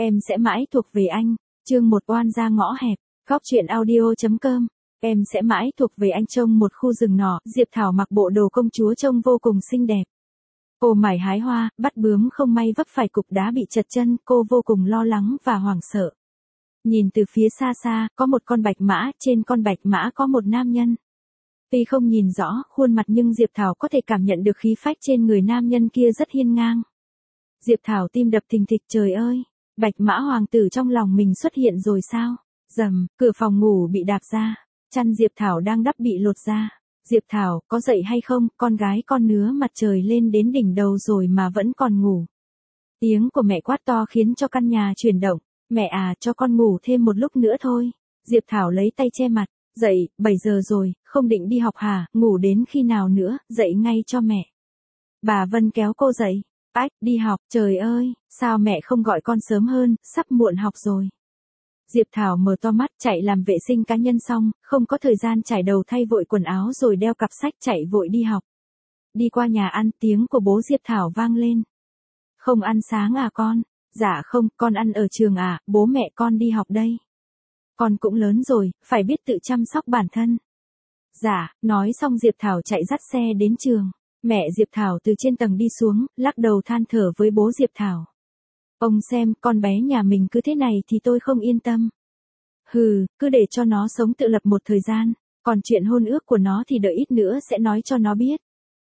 Em sẽ mãi thuộc về anh. Chương 1 oan ra ngõ hẹp. Góc truyện audio.com. Em sẽ mãi thuộc về anh. Trong một khu rừng nọ, Diệp Thảo mặc bộ đồ công chúa trông vô cùng xinh đẹp. Cô mải hái hoa, bắt bướm không may vấp phải cục đá bị trật chân, cô vô cùng lo lắng và hoảng sợ. Nhìn từ phía xa xa, có một con bạch mã, trên con bạch mã có một nam nhân. Tuy không nhìn rõ khuôn mặt nhưng Diệp Thảo có thể cảm nhận được khí phách trên người nam nhân kia rất hiên ngang. Diệp Thảo tim đập thình thịch, trời ơi, bạch mã hoàng tử trong lòng mình xuất hiện rồi sao? Rầm, cửa phòng ngủ bị đạp ra, chăn Diệp Thảo đang đắp bị lột ra. Diệp Thảo, có dậy hay không, con gái con nứa mặt trời lên đến đỉnh đầu rồi mà vẫn còn ngủ. Tiếng của mẹ quát to khiến cho căn nhà chuyển động. Mẹ à, cho con ngủ thêm một lúc nữa thôi. Diệp Thảo lấy tay che mặt. Dậy, 7 giờ rồi, không định đi học hả, ngủ đến khi nào nữa, dậy ngay cho mẹ. Bà Vân kéo cô dậy. Ách, đi học, trời ơi, sao mẹ không gọi con sớm hơn, sắp muộn học rồi. Diệp Thảo mở to mắt, chạy làm vệ sinh cá nhân xong, không có thời gian chải đầu thay vội quần áo rồi đeo cặp sách chạy vội đi học. Đi qua nhà ăn, tiếng của bố Diệp Thảo vang lên. Không ăn sáng à con? Dạ không, con ăn ở trường à, bố mẹ con đi học đây. Con cũng lớn rồi, phải biết tự chăm sóc bản thân. Dạ, nói xong Diệp Thảo chạy dắt xe đến trường. Mẹ Diệp Thảo từ trên tầng đi xuống, lắc đầu than thở với bố Diệp Thảo. Ông xem, con bé nhà mình cứ thế này thì tôi không yên tâm. Hừ, cứ để cho nó sống tự lập một thời gian, còn chuyện hôn ước của nó thì đợi ít nữa sẽ nói cho nó biết.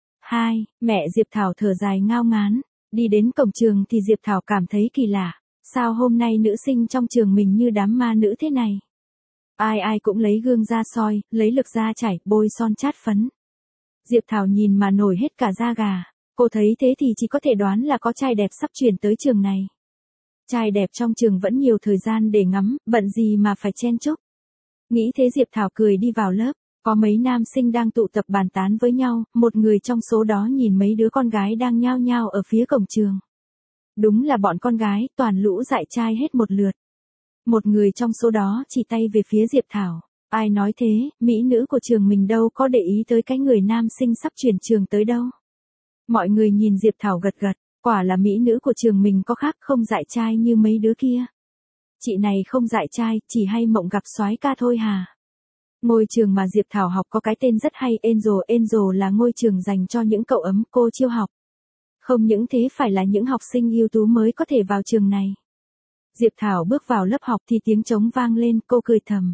Mẹ Diệp Thảo thở dài ngao ngán. Đi đến cổng trường thì Diệp Thảo cảm thấy kỳ lạ. Sao hôm nay nữ sinh trong trường mình như đám ma nữ thế này? Ai cũng lấy gương ra soi, lấy lực ra chảy, bôi son chát phấn. Diệp Thảo nhìn mà nổi hết cả da gà. Cô thấy thế thì chỉ có thể đoán là có trai đẹp sắp chuyển tới trường này. Trai đẹp trong trường vẫn nhiều thời gian để ngắm, bận gì mà phải chen chúc. Nghĩ thế Diệp Thảo cười đi vào lớp. Có mấy nam sinh đang tụ tập bàn tán với nhau, một người trong số đó nhìn mấy đứa con gái đang nhao nhao ở phía cổng trường. Đúng là bọn con gái, toàn lũ dại trai hết một lượt. Một người trong số đó chỉ tay về phía Diệp Thảo. Ai nói thế, mỹ nữ của trường mình đâu có để ý tới cái người nam sinh sắp chuyển trường tới đâu. Mọi người nhìn Diệp Thảo gật gật, quả là mỹ nữ của trường mình có khác, không dại trai như mấy đứa kia. Chị này không dại trai, chỉ hay mộng gặp soái ca thôi hà. Ngôi trường mà Diệp Thảo học có cái tên rất hay, Angel là ngôi trường dành cho những cậu ấm cô chiêu học. Không những thế phải là những học sinh ưu tú mới có thể vào trường này. Diệp Thảo bước vào lớp học thì tiếng trống vang lên, cô cười thầm.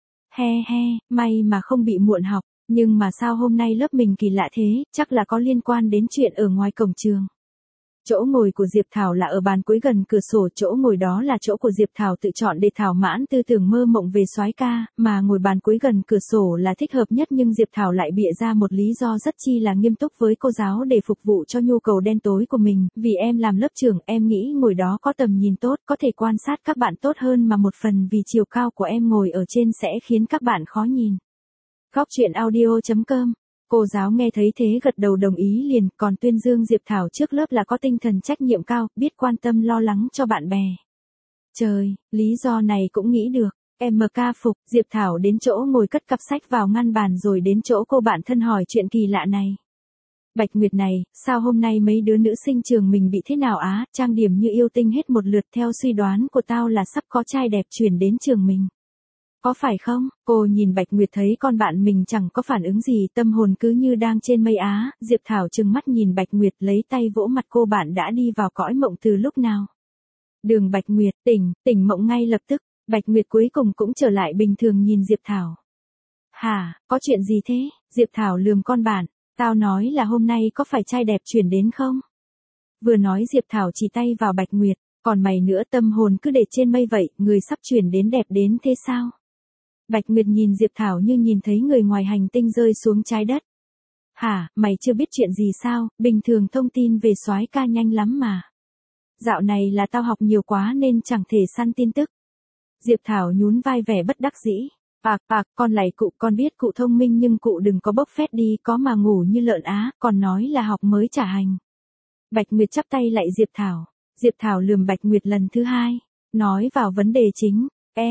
May mà không bị muộn học, nhưng mà sao hôm nay lớp mình kỳ lạ thế, chắc là có liên quan đến chuyện ở ngoài cổng trường. Chỗ ngồi của Diệp Thảo là ở bàn cuối gần cửa sổ, chỗ ngồi đó là chỗ của Diệp Thảo tự chọn để thỏa mãn tư tưởng mơ mộng về soái ca, mà ngồi bàn cuối gần cửa sổ là thích hợp nhất, nhưng Diệp Thảo lại bịa ra một lý do rất chi là nghiêm túc với cô giáo để phục vụ cho nhu cầu đen tối của mình, vì em làm lớp trưởng, em nghĩ ngồi đó có tầm nhìn tốt, có thể quan sát các bạn tốt hơn, mà một phần vì chiều cao của em ngồi ở trên sẽ khiến các bạn khó nhìn. Góc truyện audio.com. Cô giáo nghe thấy thế gật đầu đồng ý liền, còn tuyên dương Diệp Thảo trước lớp là có tinh thần trách nhiệm cao, biết quan tâm lo lắng cho bạn bè. Trời, lý do này cũng nghĩ được, em MK phục. Diệp Thảo đến chỗ ngồi cất cặp sách vào ngăn bàn rồi đến chỗ cô bạn thân hỏi chuyện kỳ lạ này. Bạch Nguyệt này, sao hôm nay mấy đứa nữ sinh trường mình bị thế nào á, trang điểm như yêu tinh hết một lượt, theo suy đoán của tao là sắp có trai đẹp chuyển đến trường mình. Có phải không? Cô nhìn Bạch Nguyệt thấy con bạn mình chẳng có phản ứng gì, tâm hồn cứ như đang trên mây á. Diệp Thảo trừng mắt nhìn Bạch Nguyệt, lấy tay vỗ mặt cô bạn đã đi vào cõi mộng từ lúc nào. Đường Bạch Nguyệt, tỉnh mộng ngay lập tức. Bạch Nguyệt cuối cùng cũng trở lại bình thường nhìn Diệp Thảo. Hả, có chuyện gì thế? Diệp Thảo lườm con bạn, tao nói là hôm nay có phải trai đẹp chuyển đến không? Vừa nói Diệp Thảo chỉ tay vào Bạch Nguyệt, còn mày nữa, tâm hồn cứ để trên mây vậy, người sắp chuyển đến đẹp đến thế sao? Bạch Nguyệt nhìn Diệp Thảo như nhìn thấy người ngoài hành tinh rơi xuống trái đất. Hả, mày chưa biết chuyện gì sao, bình thường thông tin về soái ca nhanh lắm mà. Dạo này là tao học nhiều quá nên chẳng thể săn tin tức. Diệp Thảo nhún vai vẻ bất đắc dĩ. Con lạy cụ, con biết cụ thông minh nhưng cụ đừng có bốc phét đi, có mà ngủ như lợn á, còn nói là học mới trả hành. Bạch Nguyệt chắp tay lạy Diệp Thảo. Diệp Thảo lườm Bạch Nguyệt lần thứ hai, nói vào vấn đề chính.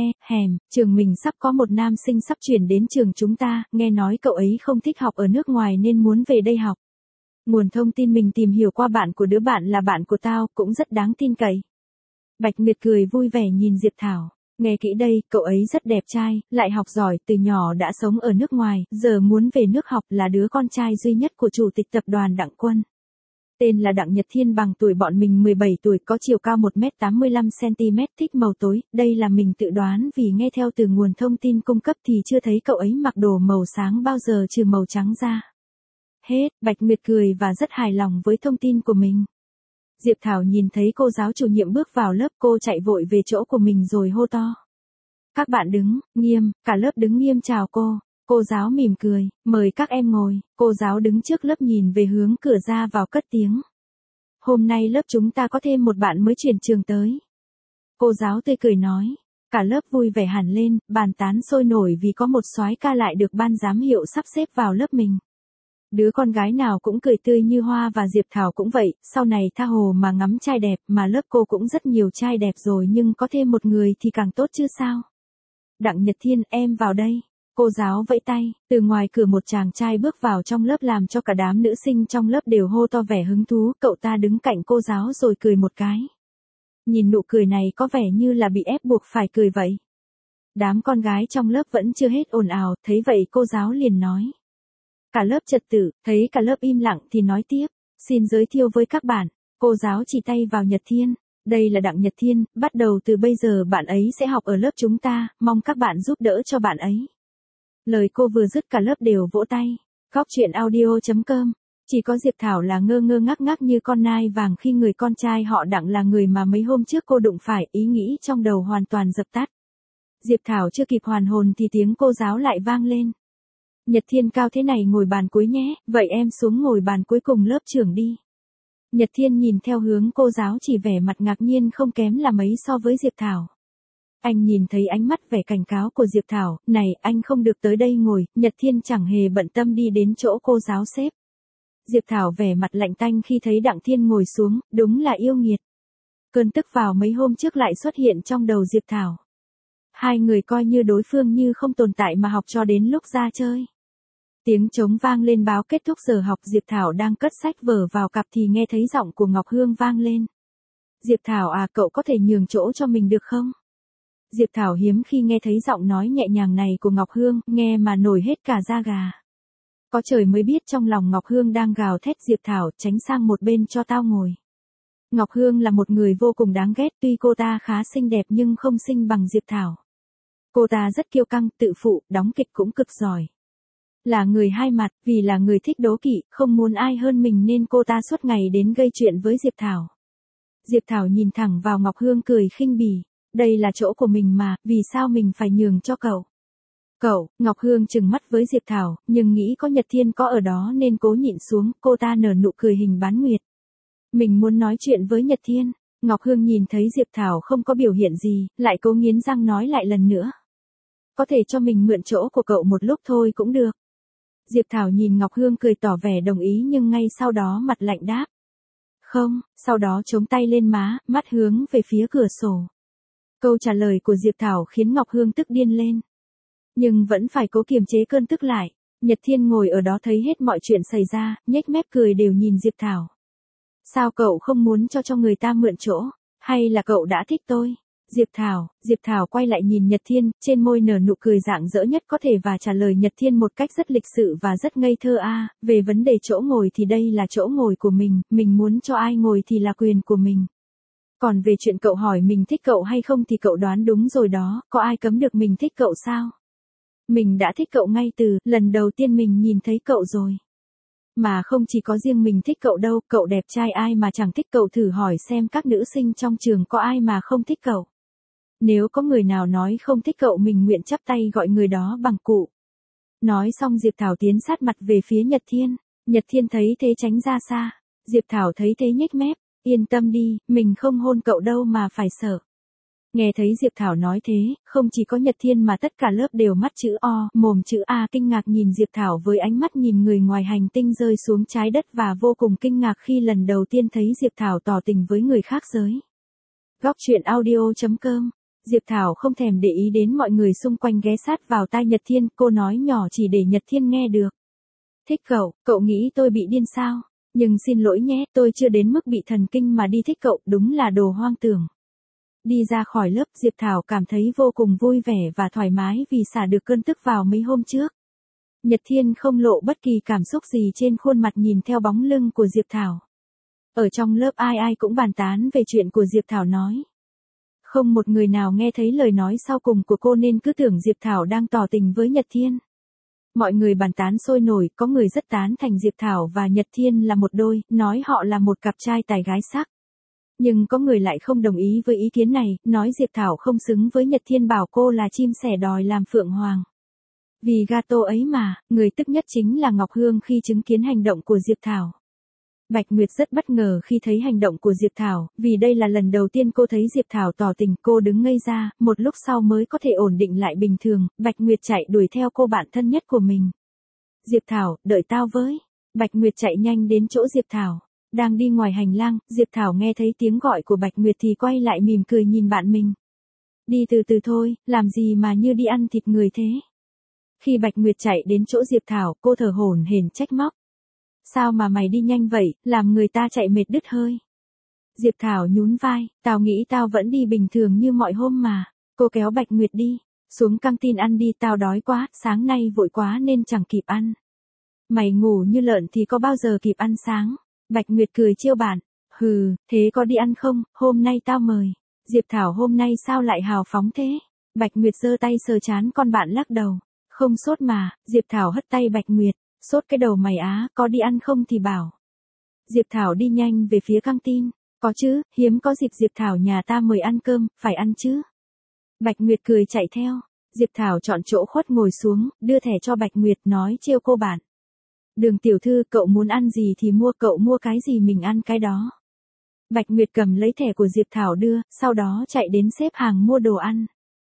Trường mình sắp có một nam sinh sắp chuyển đến trường chúng ta, nghe nói cậu ấy không thích học ở nước ngoài nên muốn về đây học. Nguồn thông tin mình tìm hiểu qua bạn của đứa bạn là bạn của tao, cũng rất đáng tin cậy. Bạch Nguyệt cười vui vẻ nhìn Diệp Thảo. Nghe kỹ đây, cậu ấy rất đẹp trai, lại học giỏi, từ nhỏ đã sống ở nước ngoài, giờ muốn về nước học, là đứa con trai duy nhất của chủ tịch tập đoàn Đặng Quân. Tên là Đặng Nhật Thiên, bằng tuổi bọn mình 17 tuổi, có chiều cao 1m85cm, thích màu tối, đây là mình tự đoán vì nghe theo từ nguồn thông tin cung cấp thì chưa thấy cậu ấy mặc đồ màu sáng bao giờ trừ màu trắng ra. Hết, Bạch Nguyệt cười và rất hài lòng với thông tin của mình. Diệp Thảo nhìn thấy cô giáo chủ nhiệm bước vào lớp, cô chạy vội về chỗ của mình rồi hô to. Các bạn đứng, nghiêm, cả lớp đứng nghiêm chào cô. Cô giáo mỉm cười, mời các em ngồi. Cô giáo đứng trước lớp nhìn về hướng cửa ra vào cất tiếng. Hôm nay lớp chúng ta có thêm một bạn mới chuyển trường tới. Cô giáo tươi cười nói. Cả lớp vui vẻ hẳn lên, bàn tán sôi nổi vì có một soái ca lại được ban giám hiệu sắp xếp vào lớp mình. Đứa con gái nào cũng cười tươi như hoa và Diệp Thảo cũng vậy, sau này tha hồ mà ngắm trai đẹp, mà lớp cô cũng rất nhiều trai đẹp rồi nhưng có thêm một người thì càng tốt chứ sao. Đặng Nhật Thiên, em vào đây. Cô giáo vẫy tay, từ ngoài cửa một chàng trai bước vào trong lớp làm cho cả đám nữ sinh trong lớp đều hô to vẻ hứng thú, cậu ta đứng cạnh cô giáo rồi cười một cái. Nhìn nụ cười này có vẻ như là bị ép buộc phải cười vậy. Đám con gái trong lớp vẫn chưa hết ồn ào, thấy vậy cô giáo liền nói. Cả lớp trật tự, thấy cả lớp im lặng thì nói tiếp, xin giới thiệu với các bạn, cô giáo chỉ tay vào Nhật Thiên, đây là Đặng Nhật Thiên, bắt đầu từ bây giờ bạn ấy sẽ học ở lớp chúng ta, mong các bạn giúp đỡ cho bạn ấy. Lời cô vừa dứt cả lớp đều vỗ tay. Góc truyện audio.com. Chỉ có Diệp Thảo là ngơ ngơ ngác ngác như con nai vàng khi người con trai họ Đặng là người mà mấy hôm trước cô đụng phải, ý nghĩ trong đầu hoàn toàn dập tắt. Diệp Thảo chưa kịp hoàn hồn thì tiếng cô giáo lại vang lên. Nhật Thiên cao thế này ngồi bàn cuối nhé, vậy em xuống ngồi bàn cuối cùng lớp trưởng đi. Nhật Thiên nhìn theo hướng cô giáo chỉ vẻ mặt ngạc nhiên không kém là mấy so với Diệp Thảo. Anh nhìn thấy ánh mắt vẻ cảnh cáo của Diệp Thảo, này, anh không được tới đây ngồi, Nhật Thiên chẳng hề bận tâm đi đến chỗ cô giáo xếp. Diệp Thảo vẻ mặt lạnh tanh khi thấy Đặng Thiên ngồi xuống, đúng là yêu nghiệt. Cơn tức vào mấy hôm trước lại xuất hiện trong đầu Diệp Thảo. Hai người coi như đối phương như không tồn tại mà học cho đến lúc ra chơi. Tiếng trống vang lên báo kết thúc giờ học, Diệp Thảo đang cất sách vở vào cặp thì nghe thấy giọng của Ngọc Hương vang lên. Diệp Thảo à, cậu có thể nhường chỗ cho mình được không? Diệp Thảo hiếm khi nghe thấy giọng nói nhẹ nhàng này của Ngọc Hương, nghe mà nổi hết cả da gà. Có trời mới biết trong lòng Ngọc Hương đang gào thét, Diệp Thảo, tránh sang một bên cho tao ngồi. Ngọc Hương là một người vô cùng đáng ghét, tuy cô ta khá xinh đẹp nhưng không xinh bằng Diệp Thảo. Cô ta rất kiêu căng, tự phụ, đóng kịch cũng cực giỏi. Là người hai mặt, vì là người thích đố kỵ, không muốn ai hơn mình nên cô ta suốt ngày đến gây chuyện với Diệp Thảo. Diệp Thảo nhìn thẳng vào Ngọc Hương cười khinh bỉ. Đây là chỗ của mình mà, vì sao mình phải nhường cho cậu? Cậu, Ngọc Hương trừng mắt với Diệp Thảo, nhưng nghĩ có Nhật Thiên có ở đó nên cố nhịn xuống, cô ta nở nụ cười hình bán nguyệt. Mình muốn nói chuyện với Nhật Thiên. Ngọc Hương nhìn thấy Diệp Thảo không có biểu hiện gì, lại cố nghiến răng nói lại lần nữa. Có thể cho mình mượn chỗ của cậu một lúc thôi cũng được. Diệp Thảo nhìn Ngọc Hương cười tỏ vẻ đồng ý nhưng ngay sau đó mặt lạnh đáp. Không, sau đó chống tay lên má, mắt hướng về phía cửa sổ. Câu trả lời của Diệp Thảo khiến Ngọc Hương tức điên lên. Nhưng vẫn phải cố kiềm chế cơn tức lại. Nhật Thiên ngồi ở đó thấy hết mọi chuyện xảy ra, nhếch mép cười đều nhìn Diệp Thảo. Sao cậu không muốn cho người ta mượn chỗ? Hay là cậu đã thích tôi? Diệp Thảo quay lại nhìn Nhật Thiên, trên môi nở nụ cười rạng rỡ nhất có thể và trả lời Nhật Thiên một cách rất lịch sự và rất ngây thơ về vấn đề chỗ ngồi thì đây là chỗ ngồi của mình muốn cho ai ngồi thì là quyền của mình. Còn về chuyện cậu hỏi mình thích cậu hay không thì cậu đoán đúng rồi đó, có ai cấm được mình thích cậu sao? Mình đã thích cậu ngay từ lần đầu tiên mình nhìn thấy cậu rồi. Mà không chỉ có riêng mình thích cậu đâu, cậu đẹp trai ai mà chẳng thích cậu, thử hỏi xem các nữ sinh trong trường có ai mà không thích cậu. Nếu có người nào nói không thích cậu mình nguyện chắp tay gọi người đó bằng cụ. Nói xong Diệp Thảo tiến sát mặt về phía Nhật Thiên. Nhật Thiên thấy thế tránh ra xa. Diệp Thảo thấy thế nhếch mép. Yên tâm đi, mình không hôn cậu đâu mà phải sợ. Nghe thấy Diệp Thảo nói thế, không chỉ có Nhật Thiên mà tất cả lớp đều mắt chữ O, mồm chữ A kinh ngạc nhìn Diệp Thảo với ánh mắt nhìn người ngoài hành tinh rơi xuống trái đất và vô cùng kinh ngạc khi lần đầu tiên thấy Diệp Thảo tỏ tình với người khác giới. Góc truyện audio.com. Diệp Thảo không thèm để ý đến mọi người xung quanh ghé sát vào tai Nhật Thiên, cô nói nhỏ chỉ để Nhật Thiên nghe được. Thích cậu nghĩ tôi bị điên sao? Nhưng xin lỗi nhé, tôi chưa đến mức bị thần kinh mà đi thích cậu, đúng là đồ hoang tưởng. Đi ra khỏi lớp, Diệp Thảo cảm thấy vô cùng vui vẻ và thoải mái vì xả được cơn tức vào mấy hôm trước. Nhật Thiên không lộ bất kỳ cảm xúc gì trên khuôn mặt nhìn theo bóng lưng của Diệp Thảo. Ở trong lớp ai ai cũng bàn tán về chuyện của Diệp Thảo nói. Không một người nào nghe thấy lời nói sau cùng của cô nên cứ tưởng Diệp Thảo đang tỏ tình với Nhật Thiên. Mọi người bàn tán sôi nổi, có người rất tán thành Diệp Thảo và Nhật Thiên là một đôi, nói họ là một cặp trai tài gái sắc. Nhưng có người lại không đồng ý với ý kiến này, nói Diệp Thảo không xứng với Nhật Thiên, bảo cô là chim sẻ đòi làm phượng hoàng. Vì gato ấy mà, người tức nhất chính là Ngọc Hương khi chứng kiến hành động của Diệp Thảo. Bạch Nguyệt rất bất ngờ khi thấy hành động của Diệp Thảo, vì đây là lần đầu tiên cô thấy Diệp Thảo tỏ tình, cô đứng ngây ra, một lúc sau mới có thể ổn định lại bình thường. Bạch Nguyệt chạy đuổi theo cô bạn thân nhất của mình. Diệp Thảo, đợi tao với. Bạch Nguyệt chạy nhanh đến chỗ Diệp Thảo. Đang đi ngoài hành lang, Diệp Thảo nghe thấy tiếng gọi của Bạch Nguyệt thì quay lại mỉm cười nhìn bạn mình. Đi từ từ thôi, làm gì mà như đi ăn thịt người thế. Khi Bạch Nguyệt chạy đến chỗ Diệp Thảo, cô thở hổn hển trách móc. Sao mà mày đi nhanh vậy, làm người ta chạy mệt đứt hơi. Diệp Thảo nhún vai, tao nghĩ tao vẫn đi bình thường như mọi hôm mà. Cô kéo Bạch Nguyệt đi, xuống căng tin ăn đi, tao đói quá, sáng nay vội quá nên chẳng kịp ăn. Mày ngủ như lợn thì có bao giờ kịp ăn sáng. Bạch Nguyệt cười trêu bạn, hừ, thế có đi ăn không, hôm nay tao mời. Diệp Thảo hôm nay sao lại hào phóng thế. Bạch Nguyệt giơ tay sờ trán con bạn lắc đầu. Không sốt mà. Diệp Thảo hất tay Bạch Nguyệt. Sốt cái đầu mày á, có đi ăn không thì bảo. Diệp Thảo đi nhanh về phía căng tin. Có chứ, hiếm có dịp Diệp Thảo nhà ta mời ăn cơm, phải ăn chứ. Bạch Nguyệt cười chạy theo. Diệp Thảo chọn chỗ khuất ngồi xuống, đưa thẻ cho Bạch Nguyệt, nói trêu cô bạn. Đường tiểu thư, cậu muốn ăn gì thì mua, cậu mua cái gì mình ăn cái đó. Bạch Nguyệt cầm lấy thẻ của Diệp Thảo đưa, sau đó chạy đến xếp hàng mua đồ ăn.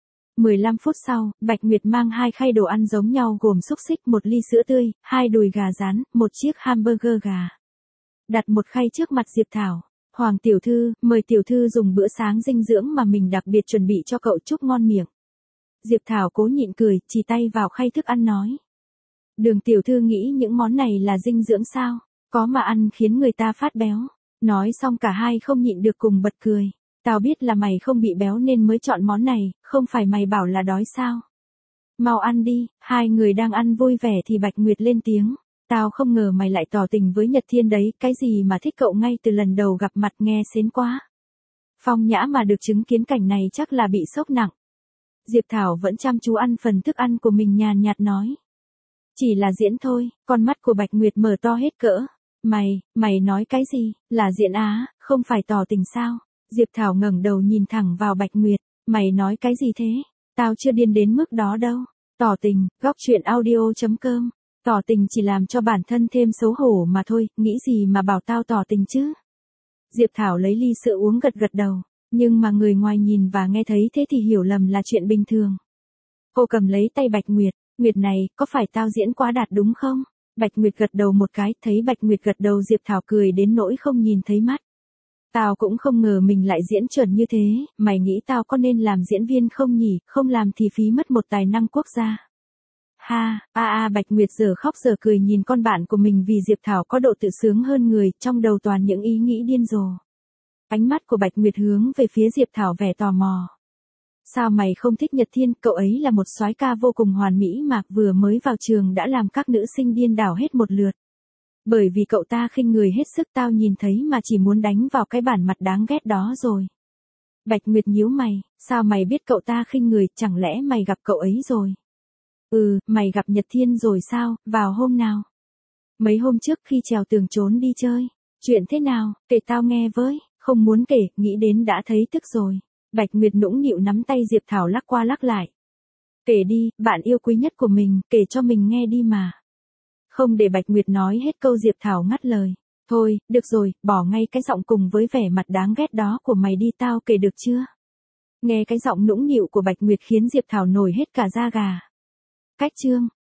15 phút sau, Bạch Nguyệt mang 2 khay đồ ăn giống nhau gồm xúc xích, 1 ly sữa tươi, 2 đùi gà rán, 1 chiếc hamburger gà. Đặt 1 khay trước mặt Diệp Thảo. Hoàng tiểu thư, mời tiểu thư dùng bữa sáng dinh dưỡng mà mình đặc biệt chuẩn bị cho cậu, chúc ngon miệng. Diệp Thảo cố nhịn cười, chỉ tay vào khay thức ăn nói. Đường tiểu thư nghĩ những món này là dinh dưỡng sao? Có mà ăn khiến người ta phát béo. Nói xong cả hai không nhịn được cùng bật cười. Tao biết là mày không bị béo nên mới chọn món này, không phải mày bảo là đói sao? Mau ăn đi. Hai người đang ăn vui vẻ thì Bạch Nguyệt lên tiếng. Tao không ngờ mày lại tỏ tình với Nhật Thiên đấy, cái gì mà thích cậu ngay từ lần đầu gặp mặt, nghe sến quá. Phong Nhã mà được chứng kiến cảnh này chắc là bị sốc nặng. Diệp Thảo vẫn chăm chú ăn phần thức ăn của mình, nhàn nhạt nói. Chỉ là diễn thôi. Con mắt của Bạch Nguyệt mở to hết cỡ. Mày nói cái gì, là diễn á, không phải tỏ tình sao? Diệp Thảo ngẩng đầu nhìn thẳng vào Bạch Nguyệt. Mày nói cái gì thế? Tao chưa điên đến mức đó đâu. Tỏ tình, góc truyện audio.com. Tỏ tình chỉ làm cho bản thân thêm xấu hổ mà thôi, nghĩ gì mà bảo tao tỏ tình chứ? Diệp Thảo lấy ly sữa uống, gật gật đầu. Nhưng mà người ngoài nhìn và nghe thấy thế thì hiểu lầm là chuyện bình thường. Cô cầm lấy tay Bạch Nguyệt. Nguyệt này, có phải tao diễn quá đạt đúng không? Bạch Nguyệt gật đầu một cái, thấy Bạch Nguyệt gật đầu Diệp Thảo cười đến nỗi không nhìn thấy mắt. Tao cũng không ngờ mình lại diễn chuẩn như thế, mày nghĩ tao có nên làm diễn viên không nhỉ, không làm thì phí mất một tài năng quốc gia. Bạch Nguyệt giờ khóc giờ cười nhìn con bạn của mình vì Diệp Thảo có độ tự sướng hơn người, trong đầu toàn những ý nghĩ điên rồ. Ánh mắt của Bạch Nguyệt hướng về phía Diệp Thảo vẻ tò mò. Sao mày không thích Nhật Thiên, cậu ấy là một soái ca vô cùng hoàn mỹ mà vừa mới vào trường đã làm các nữ sinh điên đảo hết một lượt. Bởi vì cậu ta khinh người hết sức, tao nhìn thấy mà chỉ muốn đánh vào cái bản mặt đáng ghét đó rồi. Bạch Nguyệt nhíu mày, sao mày biết cậu ta khinh người, chẳng lẽ mày gặp cậu ấy rồi? Mày gặp Nhật Thiên rồi sao, vào hôm nào? Mấy hôm trước khi trèo tường trốn đi chơi. Chuyện thế nào, kể tao nghe với. Không muốn kể, nghĩ đến đã thấy tức rồi. Bạch Nguyệt nũng nịu nắm tay Diệp Thảo lắc qua lắc lại. Kể đi, bạn yêu quý nhất của mình, kể cho mình nghe đi mà. Không để Bạch Nguyệt nói hết câu Diệp Thảo ngắt lời. Thôi, được rồi, bỏ ngay cái giọng cùng với vẻ mặt đáng ghét đó của mày đi, tao kể được chưa? Nghe cái giọng nũng nịu của Bạch Nguyệt khiến Diệp Thảo nổi hết cả da gà. Cách chương